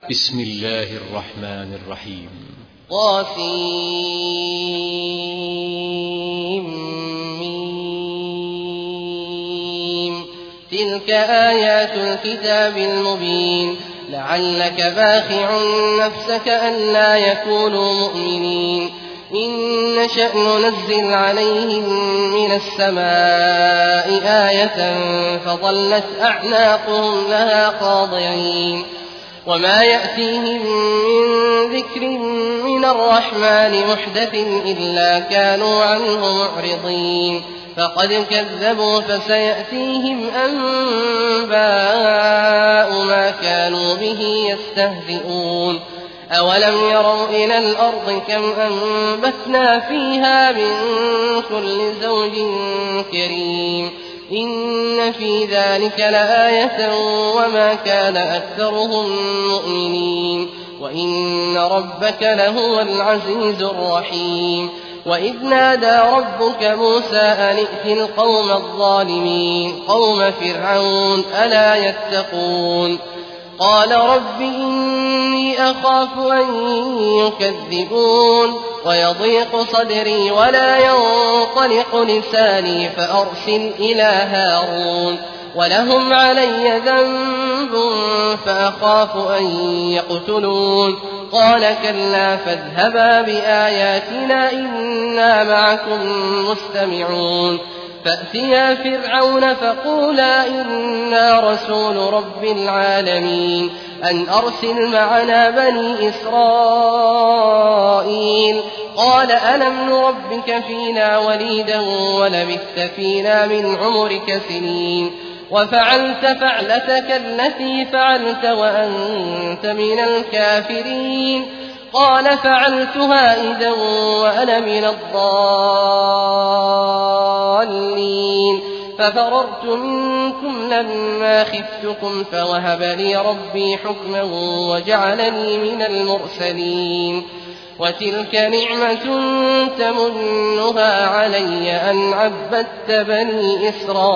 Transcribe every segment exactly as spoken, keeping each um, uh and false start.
بسم الله الرحمن الرحيم. طاسيم. تلك آيات الكتاب المبين. لعلك باخع نفسك ألا يكونوا مؤمنين. إن نشأ ننزل عليهم من السماء آية فظلت أعناقهم لها خاضعين. وما يأتيهم من ذكر من الرحمن محدث إلا كانوا عنه معرضين. فقد كذبوا فسيأتيهم أنباء ما كانوا به يستهزئون. أولم يروا إلى الأرض كم أنبتنا فيها من كل زوج كريم. إن في ذلك لآية وما كان أكثرهم مؤمنين وإن ربك لهو العزيز الرحيم. وإذ نادى ربك موسى أن ائت القوم الظالمين قوم فرعون ألا يتقون. قال رب إني أخاف أن يكذبون ويضيق صدري ولا ينطلق لساني فأرسل إلى هارون ولهم علي ذنب فأخاف أن يقتلون. قال كلا فاذهبا بآياتنا إنا معكم مستمعون. فأتيا فرعون فقولا إنا رسول رب العالمين أن أرسل معنا بني إسرائيل. قال ألم نربك فينا وليدا ولبثت فينا من عمرك سنين وفعلت فعلتك التي فعلت وأنت من الكافرين. قال فعلتها إذا وأنا من الضالين ففررت منكم لما خفتكم فوهب لي ربي حكما وجعلني من المرسلين. وتلك نعمة تمنها علي أن عبدت بني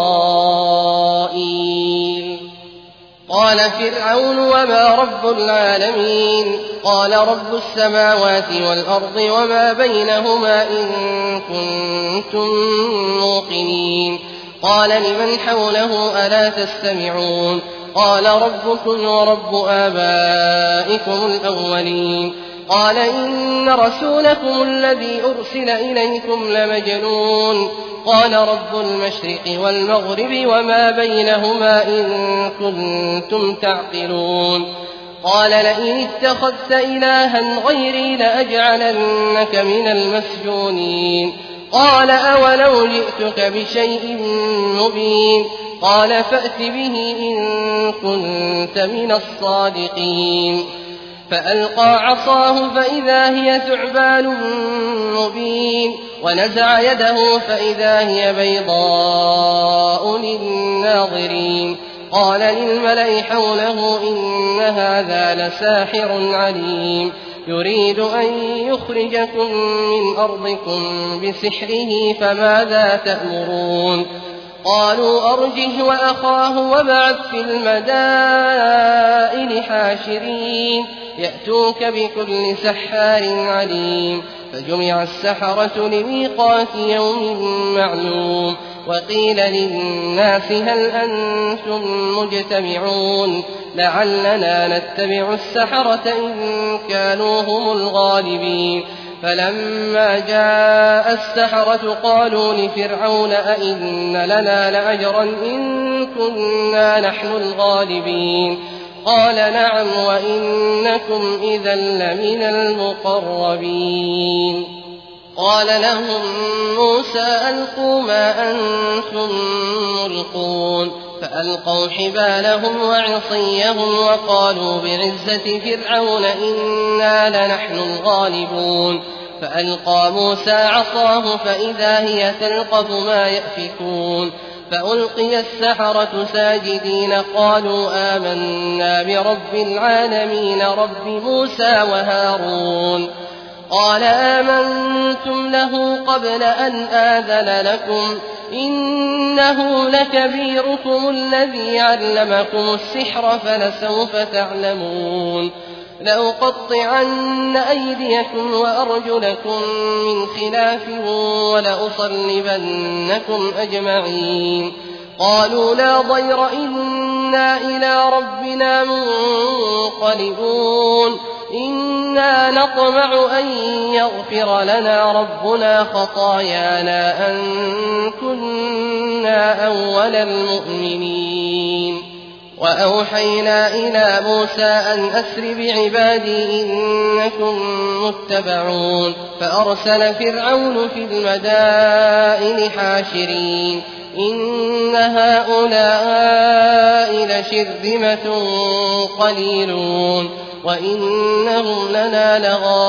إسرائيل. قال فرعون وما رب العالمين. قال رب السماوات والأرض وما بينهما إن كنتم موقنين. قال لمن حوله ألا تستمعون. قال ربكم ورب آبائكم الأولين. قال إن رسولكم الذي أرسل إليكم لمجنون. قال رب المشرق والمغرب وما بينهما إن كنتم تعقلون. قال لئن اتخذت إلها غيري لأجعلنك من المسجونين. قال أولو جئتك بشيء مبين. قال فأت به إن كنت من الصادقين. فألقى عصاه فإذا هي ثعبان مبين ونزع يده فإذا هي بيضاء للناظرين. قال للملأ حوله إن هذا لساحر عليم يريد أن يخرجكم من أرضكم بسحره فماذا تأمرون. قالوا أرجه وأخاه وابعث في المدائن حاشرين يأتوك بكل سحار عليم. فجمع السحرة لميقات يوم معلوم. وقيل للناس هل أنتم مجتمعون لعلنا نتبع السحرة إن كانوا هم الغالبين. فلما جاء السحرة قالوا لفرعون أئن لنا لأجرا إن كنا نحن الغالبين. قال نعم وإنكم إذا لمن المقربين. قال لهم موسى ألقوا ما أنتم ملقون. فألقوا حبالهم وعصيهم وقالوا بعزة فرعون إنا لنحن الغالبون. فألقى موسى عصاه فإذا هي تلقف ما يأفكون. فألقي السحرة ساجدين قالوا آمنا برب العالمين رب موسى وهارون. قال آمنتم له قبل أن آذن لكم إنه لكبيركم الذي علمكم السحر فلسوف تعلمون لأقطعن أيديكم وأرجلكم من خلاف ولأصلبنكم أجمعين قالوا لا ضير إنا إلى ربنا منقلبون إنا نطمع أن يغفر لنا ربنا خطايانا أن كنا أول المؤمنين وأوحينا إلى موسى أن أسر بعبادي إنكم متبعون فأرسل فرعون في المدائن حاشرين إن هؤلاء لشرذمة قليلون وإنهم لنا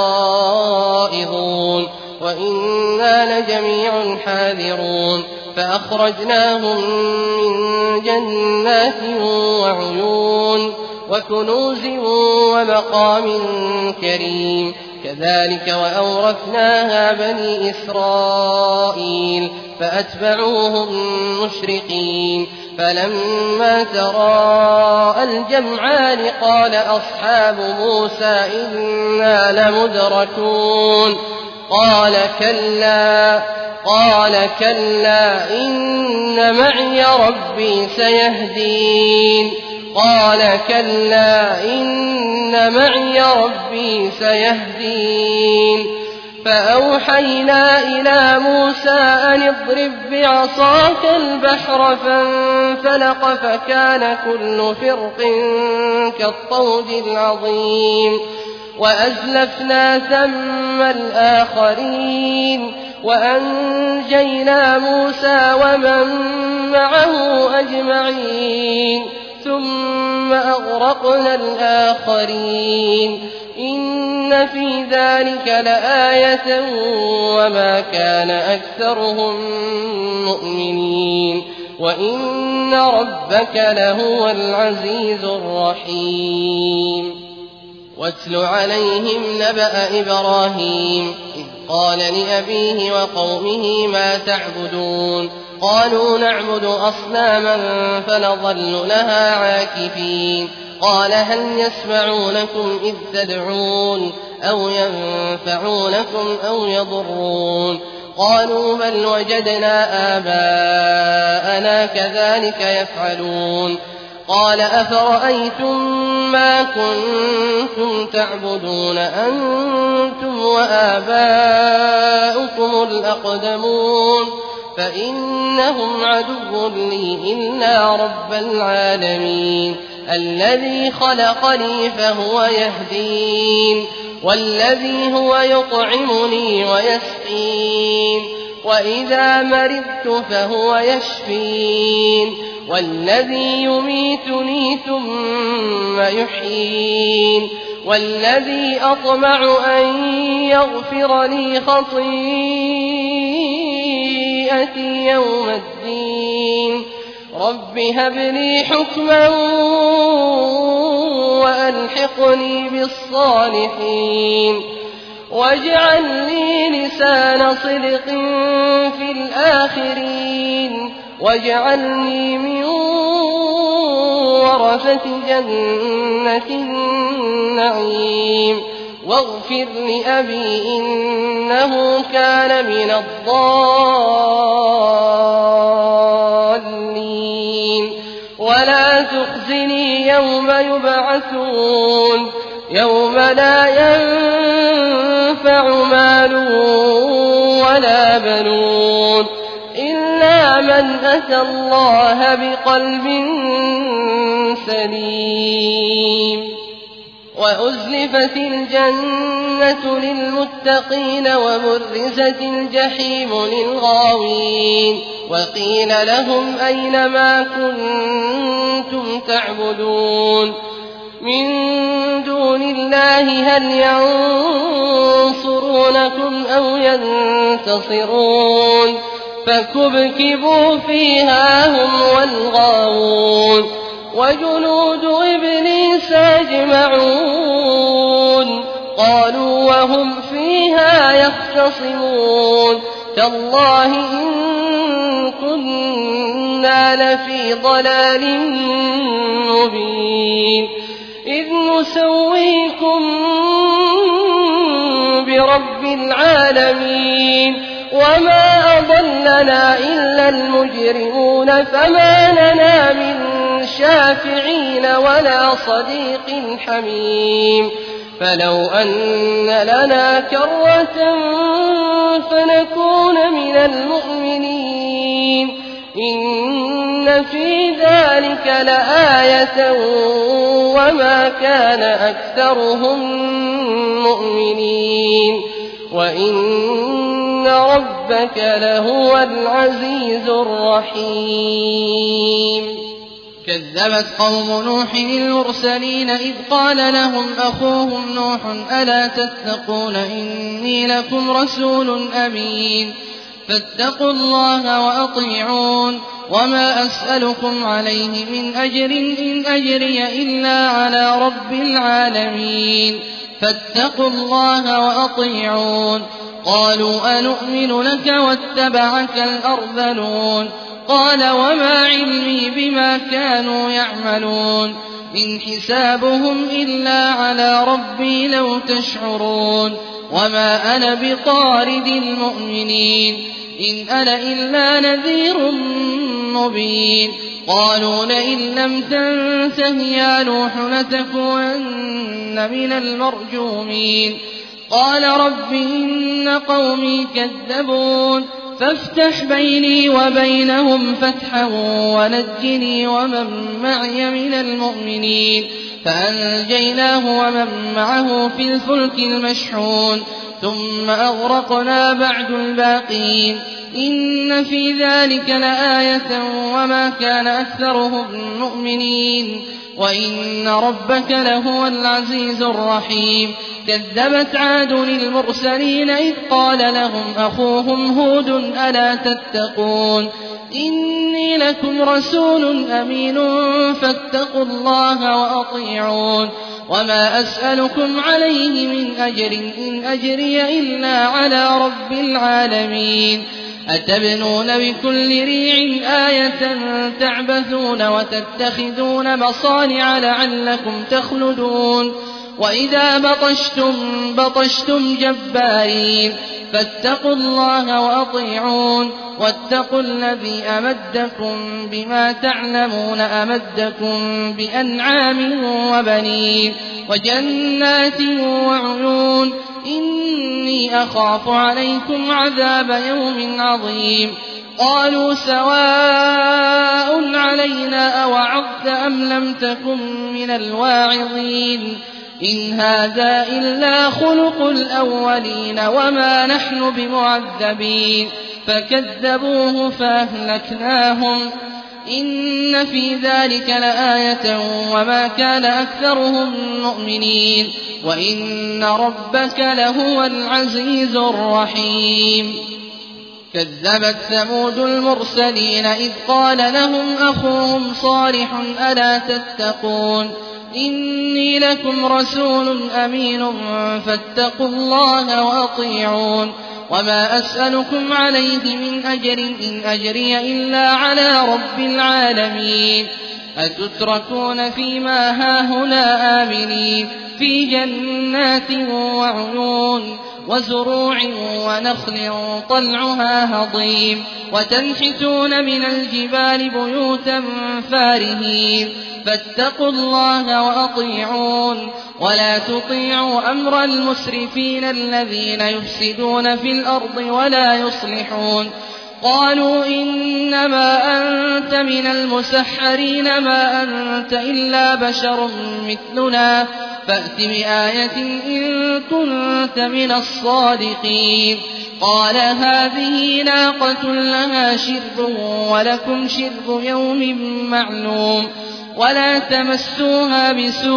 لغائظون وإنا لجميع حاذرون فأخرجناهم من جنات وعيون وكنوز ومقام كريم كذلك وأورثناها بني إسرائيل فأتبعوهم مشرقين فلما تراءى الجمعان قال أصحاب موسى إنا لمدركون قال كلا قال كلا إن معي ربي سيهدين قال كلا إن معي ربي سيهدين فأوحينا إلى موسى أن اضرب بعصاك البحر فانفلق فكان كل فرق كالطود العظيم وأزلفنا ثم الآخرين وأنجينا موسى ومن معه أجمعين ثم أغرقنا الآخرين إن في ذلك لآية وما كان أكثرهم مؤمنين وإن ربك لهو العزيز الرحيم واتل عليهم نبأ إبراهيم إذ قال لأبيه وقومه ما تعبدون قالوا نعبد أصناما فنظل لها عاكفين قال هل يسمعونكم إذ تدعون أو ينفعونكم أو يضرون قالوا بل وجدنا آباءنا كذلك يفعلون قال أفرأيتم ما كنتم تعبدون أنتم وآباؤكم الأقدمون فإنهم عدو لي إلا رب العالمين الذي خلقني فهو يهدين والذي هو يطعمني ويسقين وإذا مرضت فهو يشفين والذي يميتني ثم يحيين والذي أطمع أن يغفر لي خطيئتي يوم الدين رب هب لي حكما وألحقني بالصالحين واجعل لي لسان صدق في الآخرين واجعلني من ورثة جنة النعيم واغفر لأبي إنه كان من الضالين ولا تخزني يوم يبعثون يوم لا ينفع مال ولا بنون إلا من أتى الله بقلب سليم وأزلفت الجنة للمتقين وبرزت الجحيم للغاوين وقيل لهم أين ما كنتم تعبدون من دون الله هل ينصرونكم أو ينتصرون فكبكبوا فيها هم والغاوون وجنود إبليس أجمعون قالوا وهم فيها يختصمون تالله إن كنا لفي ضلال مبين إذ نسويكم برب العالمين وما أضلنا إلا المجرمون فما لنا من شافعين ولا صديق حميم فلو أن لنا كرة فنكون من المؤمنين إن في ذلك لآية وما كان أكثرهم مؤمنين وإن ربك لهو العزيز الرحيم كذبت قوم نوح المرسلين إذ قال لهم أخوهم نوح ألا تتقون إني لكم رسول أمين فاتقوا الله وأطيعون وما أسألكم عليه من أجر إن أجري إلا على رب العالمين فاتقوا الله وأطيعون قالوا أنؤمن لك واتبعك الأرذلون قال وما علمي بما كانوا يعملون إن حسابهم إلا على ربي لو تشعرون وما أنا بطارد المؤمنين إن أنا إلا نذير مبين قالوا لئن لم تنته يا نوح لتكونن من المرجومين قال رب إن قومي كذبون فافتح بيني وبينهم فتحا ونجني ومن معي من المؤمنين فأنجيناه ومن معه في الفلك المشحون ثم أغرقنا بعد الباقين إن في ذلك لآية وما كان أكثرهم مؤمنين وإن ربك لهو العزيز الرحيم كذبت عاد المرسلين إذ قال لهم أخوهم هود ألا تتقون إني لكم رسول أمين فاتقوا الله وأطيعون وما أسألكم عليه من أجر إن أجري إلا على رب العالمين أتبنون بكل ريع آية تعبثون وتتخذون مصانع لعلكم تخلدون وإذا بطشتم بطشتم جبارين فاتقوا الله وأطيعون واتقوا الذي أمدكم بما تعلمون أمدكم بأنعام وبنين وجنات وعيون إني أخاف عليكم عذاب يوم عظيم قالوا سواء علينا أوعظت أم لم تكن من الواعظين إن هذا إلا خلق الأولين وما نحن بمعذبين فكذبوه فأهلكناهم إن في ذلك لآية وما كان أكثرهم مؤمنين وإن ربك لهو العزيز الرحيم كذبت ثمود المرسلين إذ قال لهم أخوهم صالح ألا تتقون إني لكم رسول أمين فاتقوا الله وأطيعون وما أسألكم عليه من أجر إن أجري إلا على رب العالمين أتتركون فيما هاهنا آمنين في جنات وعيون وزروع ونخل طلعها هضيم وتنحتون من الجبال بيوتا فارهين فاتقوا الله وأطيعون ولا تطيعوا أمر المسرفين الذين يفسدون في الأرض ولا يصلحون قالوا إنما أنت من المسحرين ما أنت إلا بشر مثلنا فأت بآية إن كنت من الصادقين قال هذه ناقة لها شرب ولكم شرب يوم معلوم ولا تمسوها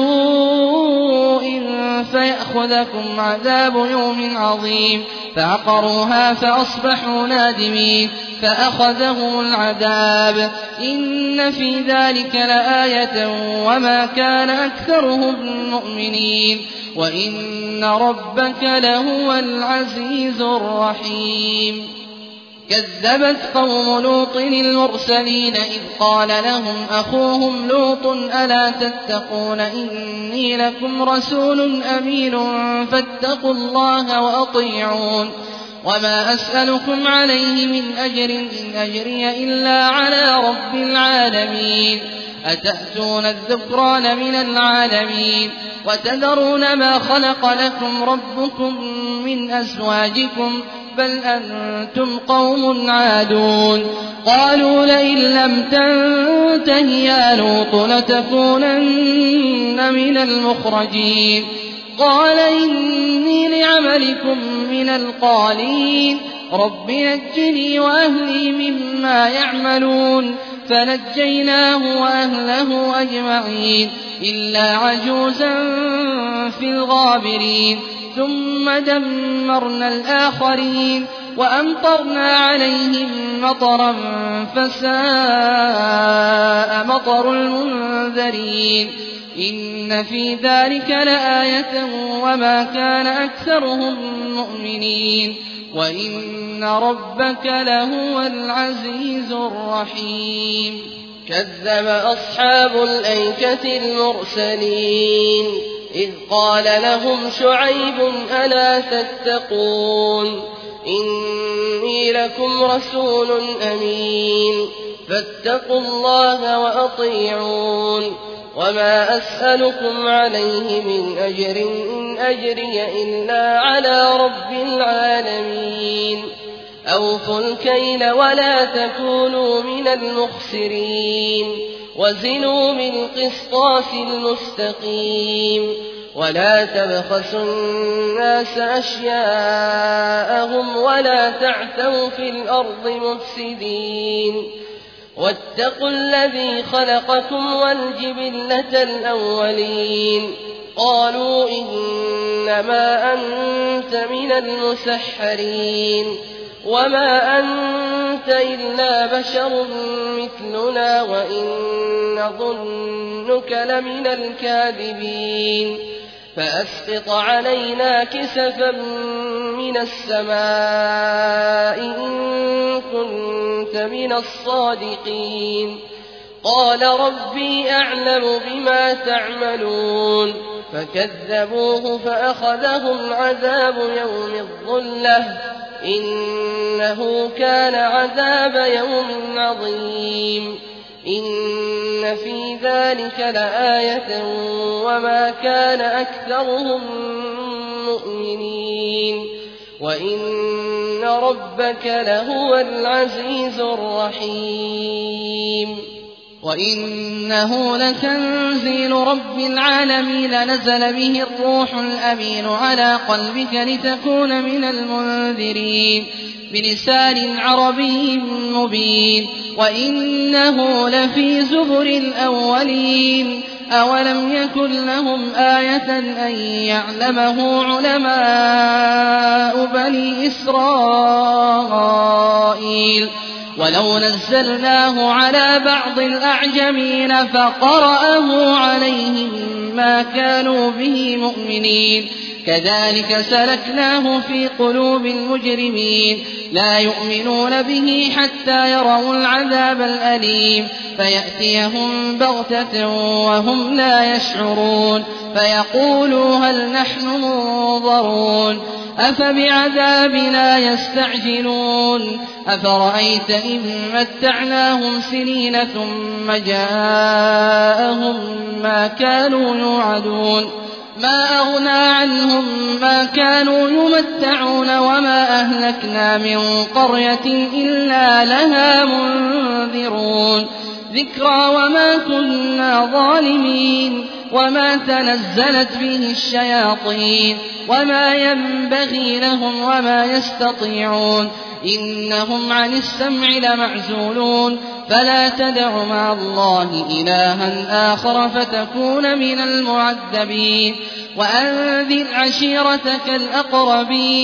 بسوء فيأخذكم عذاب يوم عظيم فعقروها فأصبحوا نادمين فأخذهم العذاب إن في ذلك لآية وما كان أكثرهم مؤمنين وإن ربك لهو العزيز الرحيم كذبت قوم لوط المرسلين إذ قال لهم أخوهم لوط ألا تتقون إني لكم رسول أمين فاتقوا الله وأطيعون وما أسألكم عليه من أجر إن أجري إلا على رب العالمين أتأتون الذكران من العالمين وتذرون ما خلق لكم ربكم من أزواجكم بل أنتم قوم عادون قالوا لئن لم تنته يا لوط لتكونن من المخرجين قال إني لعملكم من القالين رب نجني وأهلي مما يعملون فنجيناه وأهله أجمعين إلا عجوزا في الغابرين ثم دمرنا الآخرين وأمطرنا عليهم مطرا فساء مطر المنذرين إن في ذلك لآية وما كان أكثرهم مؤمنين وإن ربك لهو العزيز الرحيم كذب أصحاب الأيكة المرسلين إذ قال لهم شعيب ألا تتقون إني لكم رسول أمين فاتقوا الله وأطيعون وما أسألكم عليه من أجر إن أجري إلا على رب العالمين أوفوا الكيل ولا تكونوا من المخسرين وزنوا بالقسطاس المستقيم ولا تبخسوا الناس أشياءهم ولا تعثوا في الأرض مفسدين واتقوا الذي خلقكم والجبلة الأولين قالوا إنما أنت من المسحرين وما أنت إلا بشر مثلنا وإن نظنك لمن الكاذبين فأسقط علينا كسفا من السماء إن كنت من الصادقين قال ربي أعلم بما تعملون فكذبوه فأخذهم عذاب يوم الظلة إنه كان عذاب يوم عظيم إن في ذلك لآية وما كان أكثرهم مؤمنين وإن ربك لهو العزيز الرحيم وإنه لتنزيل رب العالمين نزل به الروح الأمين على قلبك لتكون من المنذرين بلسان عربي مبين وإنه لفي زبر الأولين أولم يكن لهم آية أن يعلمه علماء بني إسرائيل ولو نزلناه على بعض الأعجمين فقرأه عليهم ما كانوا به مؤمنين كذلك سلكناه في قلوب المجرمين لا يؤمنون به حتى يروا العذاب الأليم فيأتيهم بغتة وهم لا يشعرون فيقولوا هل نحن منظرون أفبعذابنا يستعجلون أفرأيت إن متعناهم سنين ثم جاءهم ما كانوا يوعدون ما أغنى عنهم ما كانوا يمتعون وما أهلكنا من قرية إلا لها منذرون ذكرى وما كنا ظالمين وما تنزلت به الشياطين وما ينبغي لهم وما يستطيعون إنهم عن السمع لمعزولون فلا تدع مع الله إلها آخر فتكون من المعذبين وأنذر عشيرتك الأقربين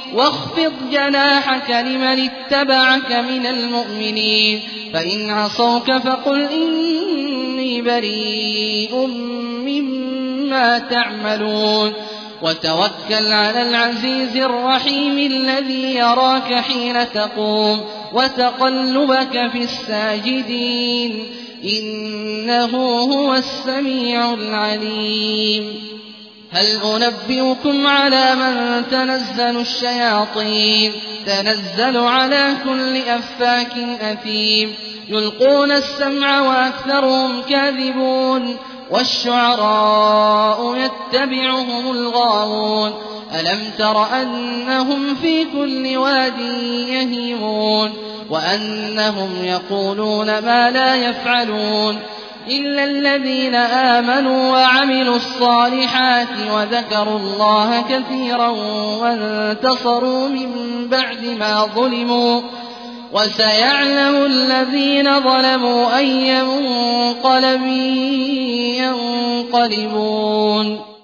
واخفض جناحك لمن اتبعك من المؤمنين فإن عصوك فقل إني بريء مما تعملون وتوكل على العزيز الرحيم الذي يراك حين تقوم وتقلبك في الساجدين إنه هو السميع العليم هل أنبئكم على من تنزل الشياطين تنزل على كل أفاك أثيم يلقون السمع وأكثرهم كاذبون والشعراء يتبعهم الغاوون ألم تر أنهم في كل واد يهيمون وأنهم يقولون ما لا يفعلون إلا الذين آمنوا وعملوا الصالحات وذكروا الله كثيرا وانتصروا من بعد ما ظلموا وسيعلم الذين ظلموا أي منقلب ينقلبون.